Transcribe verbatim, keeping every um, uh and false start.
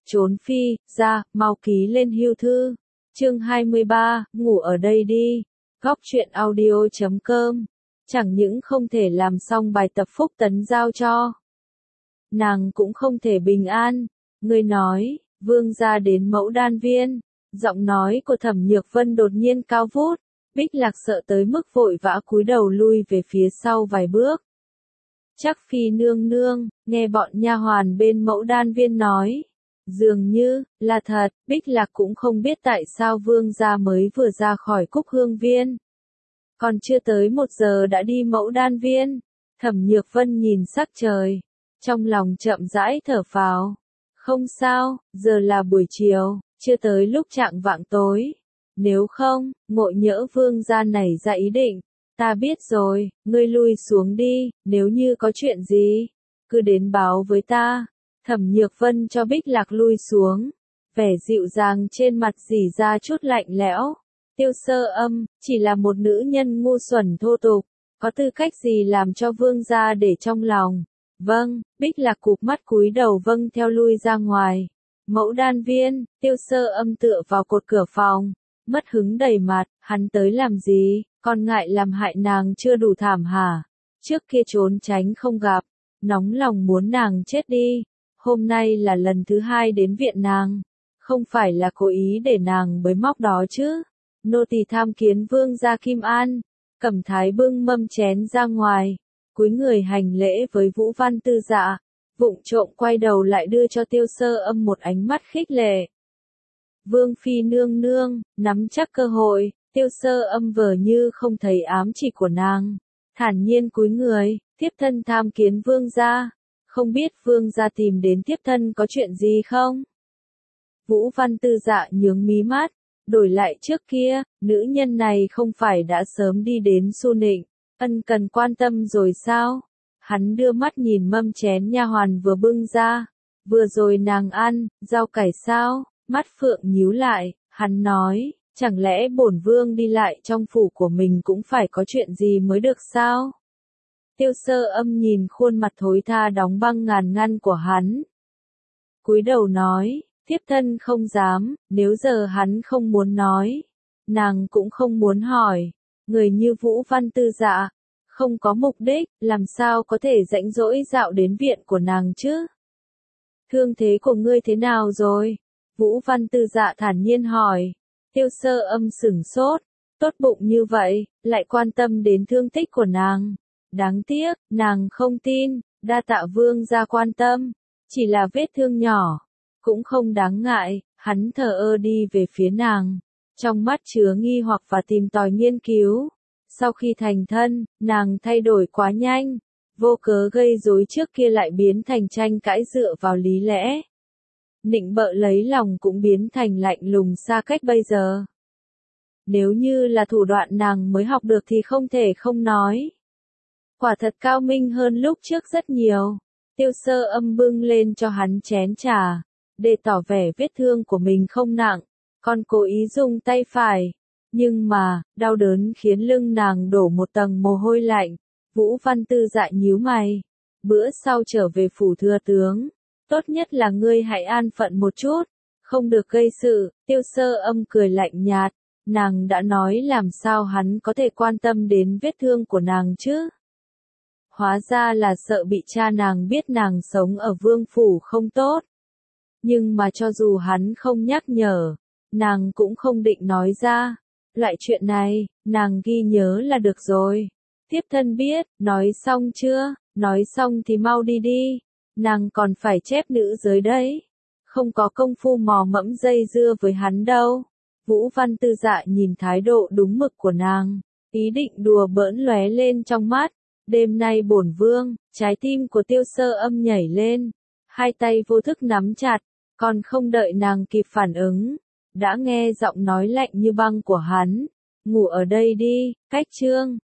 trốn phi, ra, mau ký lên hưu thư. Chương hai mươi ba, ngủ ở đây đi. Góc truyện audio chấm com. Chẳng những không thể làm xong bài tập phúc tấn giao cho nàng cũng không thể bình an. Người nói, vương gia đến Mẫu Đan Viên. Giọng nói của Thẩm Nhược Vân đột nhiên cao vút. Bích Lạc sợ tới mức vội vã cúi đầu lui về phía sau vài bước. Chắc phi nương nương, nghe bọn nha hoàn bên Mẫu Đan Viên nói. Dường như, là thật, Bích Lạc cũng không biết tại sao vương gia mới vừa ra khỏi Cúc Hương Viên. Còn chưa tới một giờ đã đi Mẫu Đan Viên. Thẩm Nhược Vân nhìn sắc trời. Trong lòng chậm rãi thở phào. Không sao, giờ là buổi chiều, chưa tới lúc chạng vạng tối. Nếu không, ngộ nhỡ vương gia nảy ra ý định. Ta biết rồi, ngươi lui xuống đi, nếu như có chuyện gì, cứ đến báo với ta. Thẩm Nhược Vân cho Bích Lạc lui xuống. Vẻ dịu dàng trên mặt rỉ ra chút lạnh lẽo. Tiêu Sơ Âm, chỉ là một nữ nhân ngu xuẩn thô tục, có tư cách gì làm cho vương gia để trong lòng. Vâng, Bích Lạc cụp mắt cúi đầu vâng theo lui ra ngoài. Mẫu Đan Viên, Tiêu Sơ Âm tựa vào cột cửa phòng, mất hứng đầy mặt, hắn tới làm gì, còn ngại làm hại nàng chưa đủ thảm hả? Trước kia trốn tránh không gặp, nóng lòng muốn nàng chết đi, hôm nay là lần thứ hai đến viện nàng, không phải là cố ý để nàng bới móc đó chứ. Nô tỳ tham kiến vương gia Kim An. Cẩm Thái bưng mâm chén ra ngoài, cúi người hành lễ với Vũ Văn Tư Dạ, vụng trộm quay đầu lại đưa cho Tiêu Sơ Âm một ánh mắt khích lệ. Vương phi nương nương, nắm chắc cơ hội. Tiêu Sơ Âm vờ như không thấy ám chỉ của nàng, thản nhiên cúi người, thiếp thân tham kiến vương gia, không biết vương gia tìm đến thiếp thân có chuyện gì không? Vũ Văn Tư Dạ nhướng mí mắt, đổi lại trước kia, nữ nhân này không phải đã sớm đi đến Xu Nịnh, ân cần quan tâm rồi sao? Hắn đưa mắt nhìn mâm chén nha hoàn vừa bưng ra, vừa rồi nàng ăn, rau cải sao? Mắt phượng nhíu lại, hắn nói. Chẳng lẽ bổn vương đi lại trong phủ của mình cũng phải có chuyện gì mới được sao? Tiêu Sơ Âm nhìn khuôn mặt thối tha đóng băng ngàn ngăn của hắn. Cúi đầu nói, thiếp thân không dám, nếu giờ hắn không muốn nói. Nàng cũng không muốn hỏi, người như Vũ Văn Tư Dạ, không có mục đích, làm sao có thể rãnh rỗi dạo đến viện của nàng chứ? Thương thế của ngươi thế nào rồi? Vũ Văn Tư Dạ thản nhiên hỏi. Tiêu Sơ Âm sửng sốt, tốt bụng như vậy, lại quan tâm đến thương tích của nàng. Đáng tiếc, nàng không tin, đa tạ vương gia quan tâm, chỉ là vết thương nhỏ, cũng không đáng ngại, hắn thờ ơ đi về phía nàng, trong mắt chứa nghi hoặc và tìm tòi nghiên cứu. Sau khi thành thân, nàng thay đổi quá nhanh, vô cớ gây rối trước kia lại biến thành tranh cãi dựa vào lý lẽ. Nịnh bợ lấy lòng cũng biến thành lạnh lùng xa cách bây giờ. Nếu như là thủ đoạn nàng mới học được thì không thể không nói. Quả thật cao minh hơn lúc trước rất nhiều. Tiêu Sơ Âm bưng lên cho hắn chén trà, để tỏ vẻ vết thương của mình không nặng, còn cố ý dùng tay phải. Nhưng mà, đau đớn khiến lưng nàng đổ một tầng mồ hôi lạnh. Vũ Văn Tư Dạ nhíu mày. Bữa sau trở về phủ thừa tướng. Tốt nhất là ngươi hãy an phận một chút, không được gây sự. Tiêu Sơ Âm cười lạnh nhạt, nàng đã nói làm sao hắn có thể quan tâm đến vết thương của nàng chứ? Hóa ra là sợ bị cha nàng biết nàng sống ở vương phủ không tốt. Nhưng mà cho dù hắn không nhắc nhở, nàng cũng không định nói ra. Loại chuyện này, nàng ghi nhớ là được rồi. Thiếp thân biết, nói xong chưa? Nói xong thì mau đi đi. Nàng còn phải chép nữ giới đấy. Không có công phu mò mẫm dây dưa với hắn đâu. Vũ Văn Tư Dạ nhìn thái độ đúng mực của nàng. Ý định đùa bỡn lóe lên trong mắt. Đêm nay bổn vương, trái tim của Tiêu Sơ Âm nhảy lên. Hai tay vô thức nắm chặt. Còn không đợi nàng kịp phản ứng. Đã nghe giọng nói lạnh như băng của hắn. Ngủ ở đây đi, cách chương.